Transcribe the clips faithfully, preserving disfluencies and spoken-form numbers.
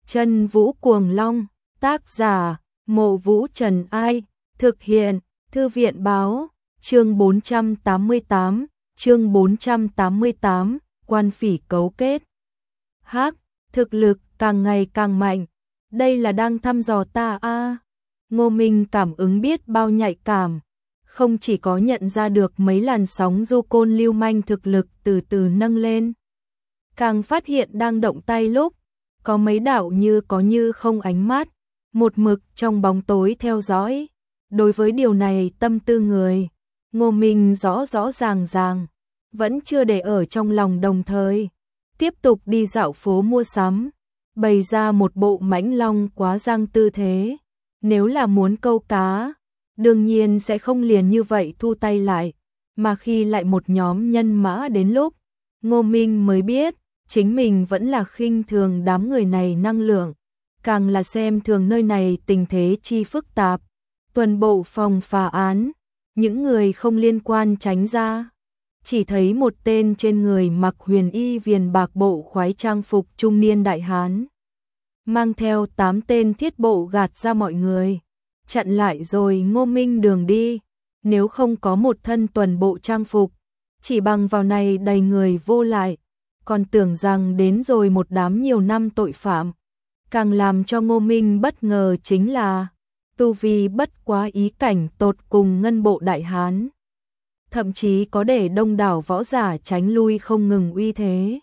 Chân Vũ Cuồng Long, tác giả, Mộ Vũ Trần Ai, thực hiện, Thư viện Báo, chương bốn trăm tám mươi tám, chương bốn trăm tám mươi tám, quan phỉ cấu kết. Hắc, thực lực càng ngày càng mạnh, đây là đang thăm dò ta a. À. Ngô Minh cảm ứng biết bao nhạy cảm, không chỉ có nhận ra được mấy làn sóng du côn lưu manh thực lực từ từ nâng lên, càng phát hiện đang động tay lúc, có mấy đạo như có như không ánh mắt, một mực trong bóng tối theo dõi. Đối với điều này tâm tư người, Ngô Minh rõ rõ ràng ràng, vẫn chưa để ở trong lòng, đồng thời tiếp tục đi dạo phố mua sắm, bày ra một bộ mãnh long quá giang tư thế. Nếu là muốn câu cá, đương nhiên sẽ không liền như vậy thu tay lại, mà khi lại một nhóm nhân mã đến lúc, Ngô Minh mới biết, chính mình vẫn là khinh thường đám người này năng lượng, càng là xem thường nơi này tình thế chi phức tạp. Tuần bộ phòng phá án, những người không liên quan tránh ra, chỉ thấy một tên trên người mặc huyền y viền bạc bộ khoái trang phục trung niên đại hán, mang theo tám tên thiết bộ gạt ra mọi người, chặn lại rồi Ngô Minh đường đi. Nếu không có một thân tuần bộ trang phục, chỉ bằng vào này đầy người vô lại, còn tưởng rằng đến rồi một đám nhiều năm tội phạm. Càng làm cho Ngô Minh bất ngờ chính là tu vi bất quá ý cảnh tột cùng ngân bộ đại hán, thậm chí có để đông đảo võ giả tránh lui không ngừng uy thế.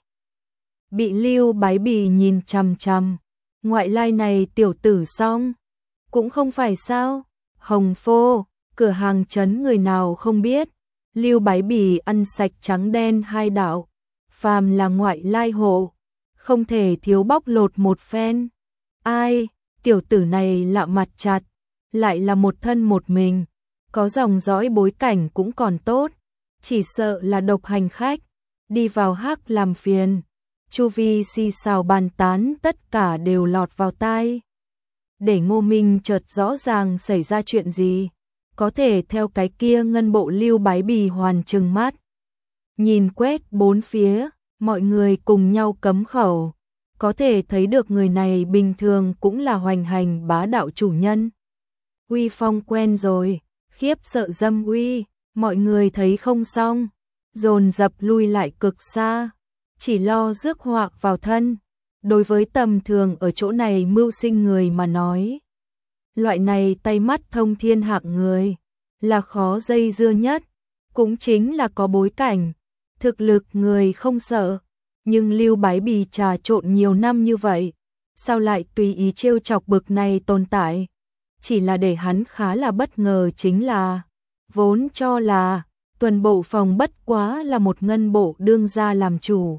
Bị Lưu Bái Bì nhìn chằm chằm, ngoại lai này tiểu tử xong, cũng không phải sao? Hồng Phô, cửa hàng trấn người nào không biết, Lưu Bái Bì ăn sạch trắng đen hai đạo, phàm là ngoại lai hộ, không thể thiếu bóc lột một phen. Ai, tiểu tử này lạ mặt chặt, lại là một thân một mình, có dòng dõi bối cảnh cũng còn tốt, chỉ sợ là độc hành khách, đi vào hắc làm phiền. Chu vi xì xào bàn tán tất cả đều lọt vào tai, để Ngô Minh chợt rõ ràng xảy ra chuyện gì. Có thể theo cái kia ngân bộ Lưu Bái Bì hoàn trừng mắt, nhìn quét bốn phía, mọi người cùng nhau cấm khẩu, có thể thấy được người này bình thường cũng là hoành hành bá đạo chủ nhân. Uy phong quen rồi, khiếp sợ dâm uy, mọi người thấy không xong, dồn dập lui lại cực xa, chỉ lo rước họa vào thân. Đối với tầm thường ở chỗ này mưu sinh người mà nói, loại này tay mắt thông thiên hạng người là khó dây dưa nhất, cũng chính là có bối cảnh, thực lực người không sợ. Nhưng Lưu Bái Bì trà trộn nhiều năm như vậy, sao lại tùy ý trêu chọc bực này tồn tại? Chỉ là để hắn khá là bất ngờ chính là, vốn cho là tuần bộ phòng bất quá là một ngân bộ đương gia làm chủ,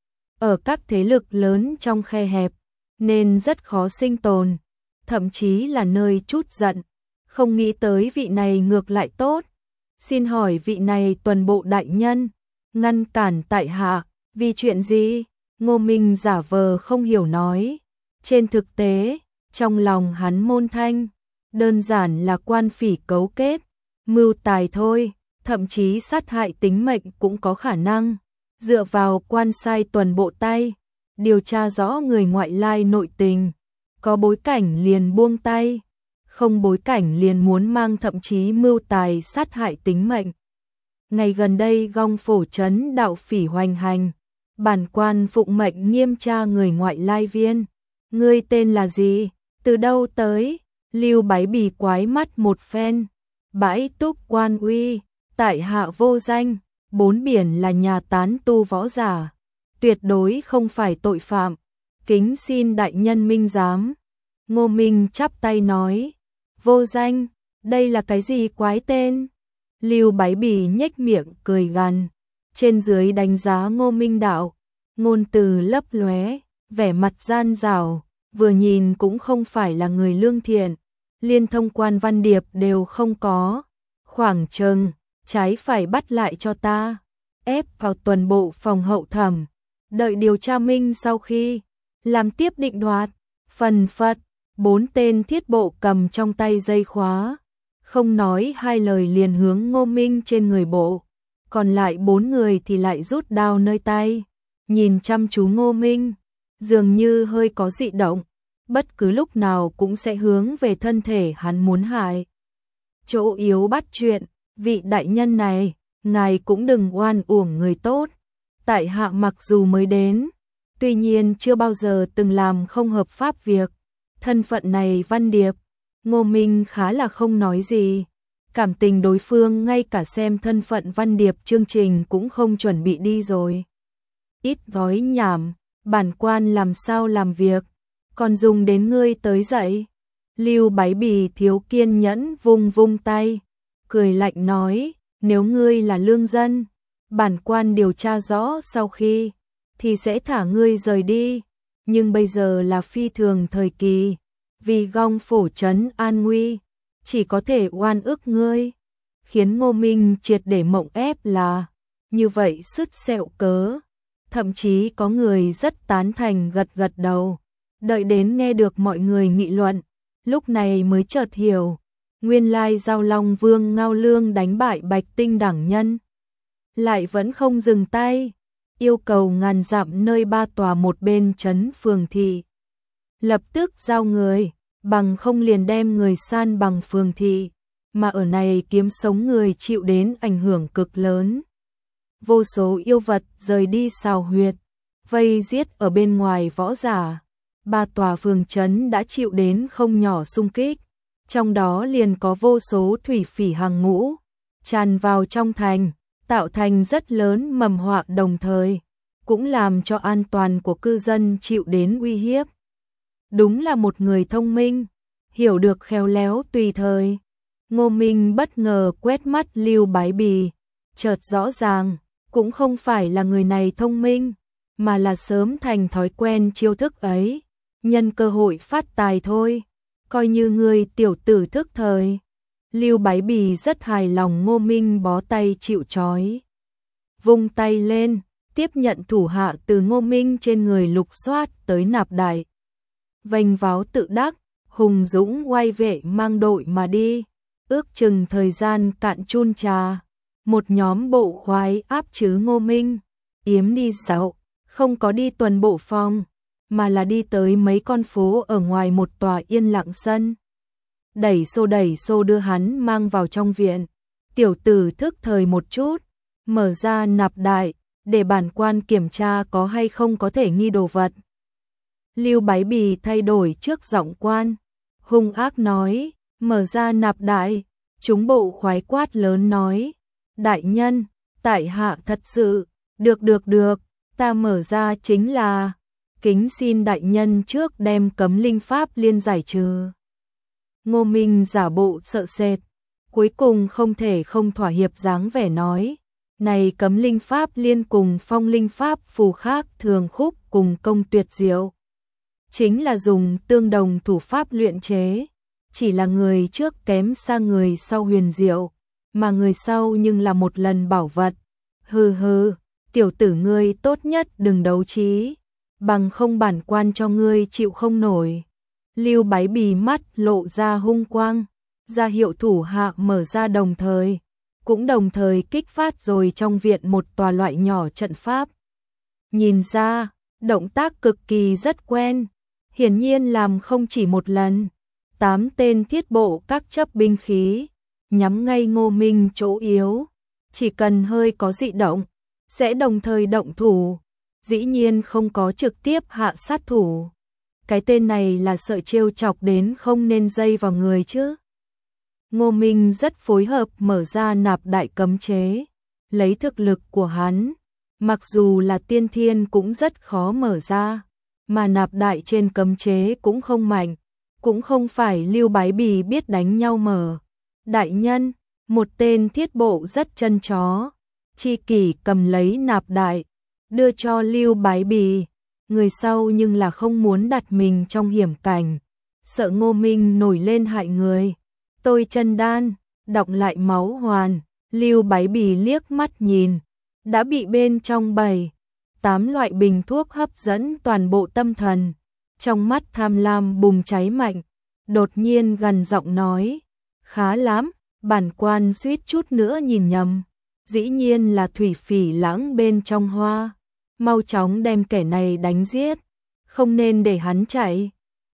ở các thế lực lớn trong khe hẹp, nên rất khó sinh tồn, thậm chí là nơi chút giận. Không nghĩ tới vị này ngược lại tốt. Xin hỏi vị này tuần bộ đại nhân, ngăn cản tại hạ, vì chuyện gì? Ngô Minh giả vờ không hiểu nói. Trên thực tế, trong lòng hắn môn thanh, đơn giản là quan phỉ cấu kết, mưu tài thôi, thậm chí sát hại tính mệnh cũng có khả năng. Dựa vào quan sai tuần bộ tay, điều tra rõ người ngoại lai nội tình, có bối cảnh liền buông tay, không bối cảnh liền muốn mang, thậm chí mưu tài sát hại tính mệnh. Ngày gần đây Gong Phổ trấn đạo phỉ hoành hành, bản quan phụng mệnh nghiêm tra người ngoại lai viên. Ngươi tên là gì? Từ đâu tới? Lưu Bái Bì quái mắt một phen. Bãi Túc Quan Uy, tại hạ vô danh, bốn biển là nhà tán tu võ giả, tuyệt đối không phải tội phạm, kính xin đại nhân minh giám. Ngô Minh chắp tay nói, vô danh, đây là cái gì quái tên? Lưu Bái Bì nhếch miệng cười gằn, trên dưới đánh giá Ngô Minh đạo, ngôn từ lấp lóe, vẻ mặt gian dảo, vừa nhìn cũng không phải là người lương thiện, liên thông quan văn điệp đều không có, khoảng chừng trái phải bắt lại cho ta, ép vào tuần bộ phòng hậu thẩm, đợi điều tra minh sau khi làm tiếp định đoạt. Phần phật, bốn tên thiết bộ cầm trong tay dây khóa, không nói hai lời liền hướng Ngô Minh trên người bộ, còn lại bốn người thì lại rút đao nơi tay, nhìn chăm chú Ngô Minh, dường như hơi có dị động. bất cứ lúc nào cũng sẽ hướng về thân thể hắn muốn hại. Chỗ yếu bắt chuyện, vị đại nhân này, ngài cũng đừng oan uổng người tốt. Tại hạ mặc dù mới đến, tuy nhiên chưa bao giờ từng làm không hợp pháp việc. Thân phận này Văn Điệp, Ngô Minh khá là không nói gì. Cảm tình đối phương ngay cả xem thân phận Văn Điệp chương trình cũng không chuẩn bị đi rồi. Ít nói nhảm, bản quan làm sao làm việc, còn dùng đến ngươi tới dậy. Lưu Bái Bì thiếu kiên nhẫn vung vung tay, cười lạnh nói, nếu ngươi là lương dân, bản quan điều tra rõ sau khi, thì sẽ thả ngươi rời đi. Nhưng bây giờ là phi thường thời kỳ, vì gong phổ trấn an nguy, chỉ có thể oan ức ngươi. Khiến Ngô Minh triệt để mộng ép là, như vậy sứt sẹo cớ. Thậm chí có người rất tán thành gật gật đầu. Đợi đến nghe được mọi người nghị luận, lúc này mới chợt hiểu, nguyên lai Giao Long Vương Ngao Lương đánh bại Bạch Tinh đẳng nhân, lại vẫn không dừng tay, yêu cầu ngàn dặm nơi ba tòa một bên trấn phường thị lập tức giao người, bằng không liền đem người san bằng phường thị, mà ở này kiếm sống người chịu đến ảnh hưởng cực lớn. Vô số yêu vật rời đi xào huyệt, vây giết ở bên ngoài võ giả. Ba tòa phường trấn đã chịu đến không nhỏ xung kích, trong đó liền có vô số thủy phỉ hàng ngũ, tràn vào trong thành, tạo thành rất lớn mầm họa, đồng thời cũng làm cho an toàn của cư dân chịu đến uy hiếp. Đúng là một người thông minh, hiểu được khéo léo tùy thời. Ngô Minh bất ngờ quét mắt Lưu Bái Bì, chợt rõ ràng, cũng không phải là người này thông minh, mà là sớm thành thói quen chiêu thức ấy, nhân cơ hội phát tài thôi, coi như người tiểu tử thức thời. Lưu Bái Bì rất hài lòng Ngô Minh bó tay chịu trói. Vung tay lên, tiếp nhận thủ hạ từ Ngô Minh trên người lục soát tới nạp đại. Vênh váo tự đắc, hùng dũng oai vệ mang đội mà đi, ước chừng thời gian cạn chun trà. Một nhóm bộ khoái áp chứ Ngô Minh, yếm đi dạo, không có đi tuần bộ phòng, mà là đi tới mấy con phố ở ngoài một tòa yên lặng sân. Đẩy xô đẩy xô đưa hắn mang vào trong viện, tiểu tử thức thời một chút, mở ra nạp đại, để bản quan kiểm tra có hay không có thể nghi đồ vật. Lưu Bái Bì thay đổi trước giọng quan, hung ác nói, mở ra nạp đại, chúng bộ khoái quát lớn nói, đại nhân, tại hạ thật sự, được được được, ta mở ra chính là, kính xin đại nhân trước đem cấm linh pháp liên giải trừ. Ngô Minh giả bộ sợ sệt, cuối cùng không thể không thỏa hiệp dáng vẻ nói, này cấm linh pháp liên cùng phong linh pháp phù khác thường khúc cùng công tuyệt diệu, chính là dùng tương đồng thủ pháp luyện chế, chỉ là người trước kém xa người sau huyền diệu, mà người sau nhưng là một lần bảo vật. Hừ hừ, tiểu tử ngươi tốt nhất đừng đấu trí, bằng không bản quan cho ngươi chịu không nổi. Lưu Bái Bì mắt lộ ra hung quang, ra hiệu thủ hạ mở ra, đồng thời cũng đồng thời kích phát rồi trong viện một tòa loại nhỏ trận pháp. Nhìn ra, động tác cực kỳ rất quen, hiển nhiên làm không chỉ một lần. Tám tên thiết bộ các chấp binh khí, nhắm ngay Ngô Minh chỗ yếu, chỉ cần hơi có dị động, sẽ đồng thời động thủ, dĩ nhiên không có trực tiếp hạ sát thủ. Cái tên này là sợ trêu chọc đến không nên dây vào người chứ. Ngô Minh rất phối hợp mở ra nạp đại cấm chế, lấy thực lực của hắn, mặc dù là tiên thiên cũng rất khó mở ra, mà nạp đại trên cấm chế cũng không mạnh, cũng không phải Lưu Bái Bì biết đánh nhau mở. Đại nhân, một tên thiết bộ rất chân chó, chi kỷ cầm lấy nạp đại, đưa cho Lưu Bái Bì, người sau nhưng là không muốn đặt mình trong hiểm cảnh, sợ Ngô Minh nổi lên hại người. Tôi chân đan, đọc lại máu hoàn, Lưu Bái Bì liếc mắt nhìn, đã bị bên trong bảy, tám loại bình thuốc hấp dẫn toàn bộ tâm thần, trong mắt tham lam bùng cháy mạnh, đột nhiên gằn giọng nói, khá lắm, bản quan suýt chút nữa nhìn nhầm, dĩ nhiên là thủy phỉ lãng bên trong hoa, mau chóng đem kẻ này đánh giết, không nên để hắn chạy.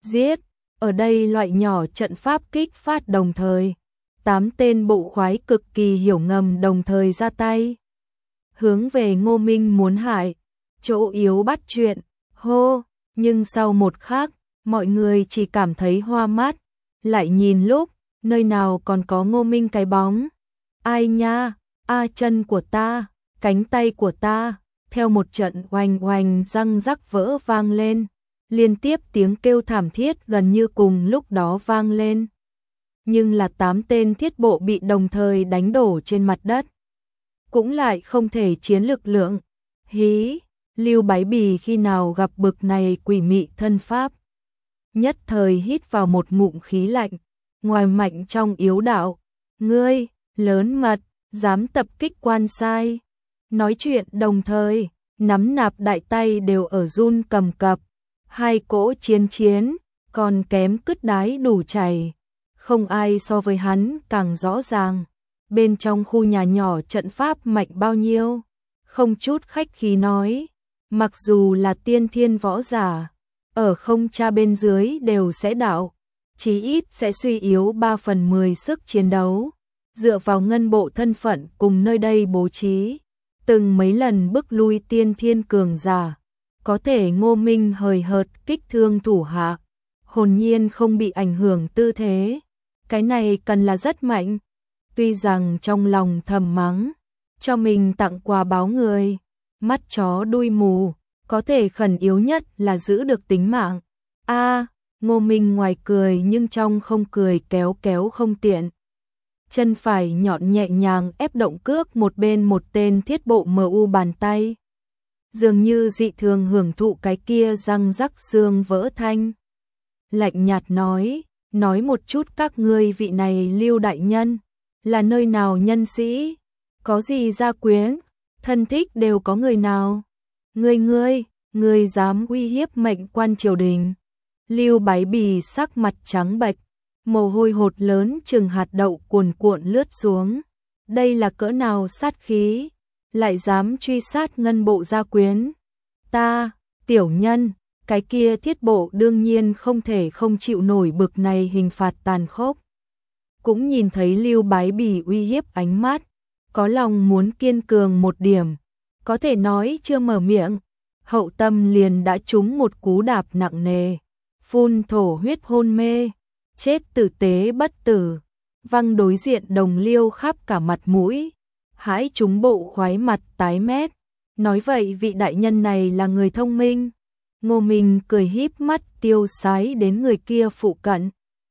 giết. Ở đây loại nhỏ trận pháp kích phát đồng thời. Tám tên bộ khoái cực kỳ hiểu ngầm đồng thời ra tay. Hướng về Ngô Minh muốn hại. Chỗ yếu bắt chuyện. Hô, nhưng sau một khắc, mọi người chỉ cảm thấy hoa mắt. Lại nhìn lúc, nơi nào còn có Ngô Minh cái bóng. Ai nha, a chân của ta, cánh tay của ta. Theo một trận oanh oanh răng rắc vỡ vang lên. Liên tiếp tiếng kêu thảm thiết gần như cùng lúc đó vang lên. Nhưng là tám tên thiết bộ bị đồng thời đánh đổ trên mặt đất. Cũng lại không thể chiến lực lượng. Hí, Lưu Bái Bì khi nào gặp bực này quỷ mị thân pháp. Nhất thời hít vào một ngụm khí lạnh, ngoài mạnh trong yếu đạo. Ngươi, lớn mật, dám tập kích quan sai. Nói chuyện đồng thời, nắm nạp đại tay đều ở run cầm cập. Hai cỗ chiến chiến, còn kém cứt đái đủ chảy. Không ai so với hắn càng rõ ràng. Bên trong khu nhà nhỏ trận pháp mạnh bao nhiêu. Không chút khách khí nói. Mặc dù là tiên thiên võ giả, ở không cha bên dưới đều sẽ đảo. Chí ít sẽ suy yếu ba phần mười sức chiến đấu. Dựa vào ngân bộ thân phận cùng nơi đây bố trí. Từng mấy lần bức lui tiên thiên cường giả. Có thể Ngô Minh hời hợt kích thương thủ hạ. Hồn nhiên không bị ảnh hưởng tư thế. Cái này cần là rất mạnh. Tuy rằng trong lòng thầm mắng, cho mình tặng quà báo người, mắt chó đuôi mù, có thể khẩn yếu nhất là giữ được tính mạng. A, Ngô Minh ngoài cười nhưng trong không cười kéo kéo không tiện. Chân phải nhọn nhẹ nhàng ép động cước một bên một tên thiết bộ mờ u bàn tay. Dường như dị thường hưởng thụ cái kia răng rắc xương vỡ thanh. Lạnh nhạt nói, nói một chút các ngươi vị này Lưu đại nhân, là nơi nào nhân sĩ, có gì gia quyến, thân thích đều có người nào. Ngươi ngươi, ngươi dám uy hiếp mệnh quan triều đình. Lưu Bái Bì sắc mặt trắng bệch, mồ hôi hột lớn chừng hạt đậu cuồn cuộn lướt xuống. Đây là cỡ nào sát khí, lại dám truy sát ngân bộ gia quyến. Ta, tiểu nhân, cái kia thiết bộ đương nhiên không thể không chịu nổi bực này hình phạt tàn khốc. Cũng nhìn thấy Lưu Bái Bì uy hiếp ánh mắt, có lòng muốn kiên cường một điểm, có thể nói chưa mở miệng, hậu tâm liền đã trúng một cú đạp nặng nề, phun thổ huyết hôn mê, chết tử tế bất tử, văng đối diện đồng Liêu khắp cả mặt mũi, hãi chúng bộ khoái mặt tái mét. Nói vậy vị đại nhân này là người thông minh. Ngô Minh cười híp mắt tiêu sái đến người kia phụ cận.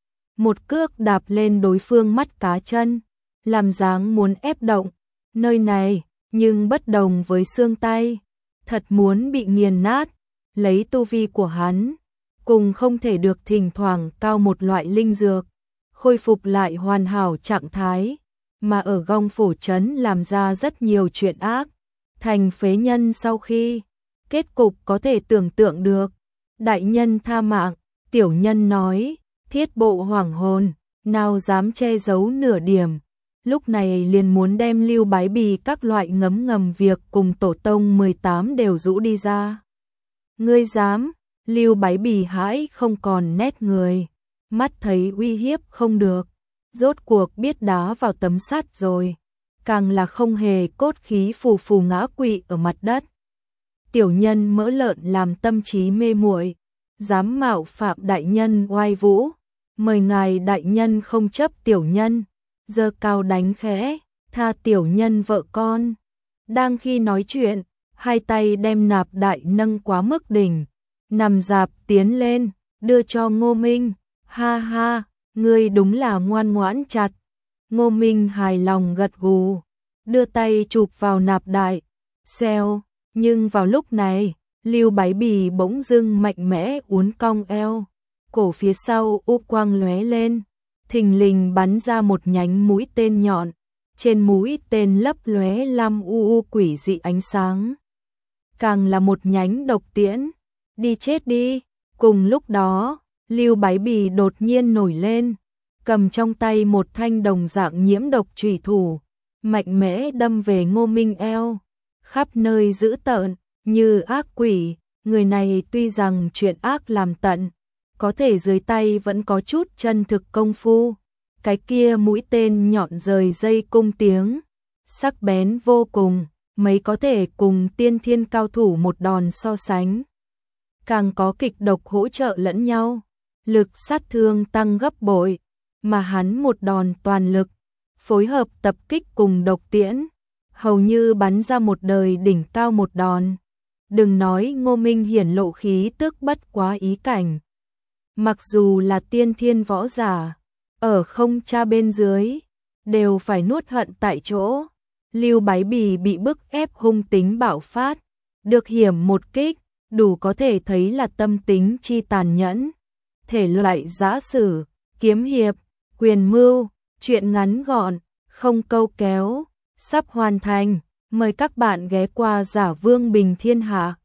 Một cước đạp lên đối phương mắt cá chân, làm dáng muốn ép động. Nơi này, nhưng bất đồng với xương tay, thật muốn bị nghiền nát. Lấy tu vi của hắn, cùng không thể được thỉnh thoảng cao một loại linh dược, khôi phục lại hoàn hảo trạng thái, mà ở Gong Phổ Trấn làm ra rất nhiều chuyện ác, thành phế nhân sau khi, kết cục có thể tưởng tượng được. Đại nhân tha mạng, tiểu nhân nói, thiết bộ hoảng hồn, nào dám che giấu nửa điểm, lúc này liền muốn đem Lưu Bái Bì các loại ngấm ngầm việc cùng tổ tông mười tám đều rũ đi ra. Ngươi dám? Lưu Bái Bì hãi không còn nét người, mắt thấy uy hiếp không được, rốt cuộc biết đá vào tấm sắt rồi, càng là không hề cốt khí phù phù ngã quỵ ở mặt đất. Tiểu nhân mỡ lợn làm tâm trí mê muội, dám mạo phạm đại nhân oai vũ, mời ngài đại nhân không chấp tiểu nhân, giơ cao đánh khẽ, tha tiểu nhân vợ con. Đang khi nói chuyện, hai tay đem nạp đại nâng quá mức đỉnh, nằm dạp tiến lên, đưa cho Ngô Minh. Ha ha, ngươi đúng là ngoan ngoãn chặt. Ngô Minh hài lòng gật gù, đưa tay chụp vào nạp đại, xèo. Nhưng vào lúc này, Lưu Bái Bì bỗng dưng mạnh mẽ uốn cong eo, cổ phía sau u quang lóe lên, thình lình bắn ra một nhánh mũi tên nhọn, trên mũi tên lấp lóe lam u u quỷ dị ánh sáng. Càng là một nhánh độc tiễn, đi chết đi. Cùng lúc đó, Lưu Bái Bì đột nhiên nổi lên, cầm trong tay một thanh đồng dạng nhiễm độc chủy thủ, mạnh mẽ đâm về Ngô Minh eo, khắp nơi dữ tợn, như ác quỷ. Người này tuy rằng chuyện ác làm tận, có thể dưới tay vẫn có chút chân thực công phu. Cái kia mũi tên nhọn rời dây cung tiếng, sắc bén vô cùng, mấy có thể cùng tiên thiên cao thủ một đòn so sánh. Càng có kịch độc hỗ trợ lẫn nhau, lực sát thương tăng gấp bội, mà hắn một đòn toàn lực, phối hợp tập kích cùng độc tiễn, hầu như bắn ra một đời đỉnh cao một đòn. Đừng nói Ngô Minh hiển lộ khí tức bất quá ý cảnh. Mặc dù là tiên thiên võ giả, ở không cha bên dưới, đều phải nuốt hận tại chỗ. Lưu Bái Bì bị bức ép hung tính bạo phát, được hiểm một kích, đủ có thể thấy là tâm tính chi tàn nhẫn. Thể loại giã sử, kiếm hiệp, quyền mưu, truyện ngắn gọn, không câu kéo, sắp hoàn thành. Mời các bạn ghé qua Giả Vương Bình Thiên Hạ.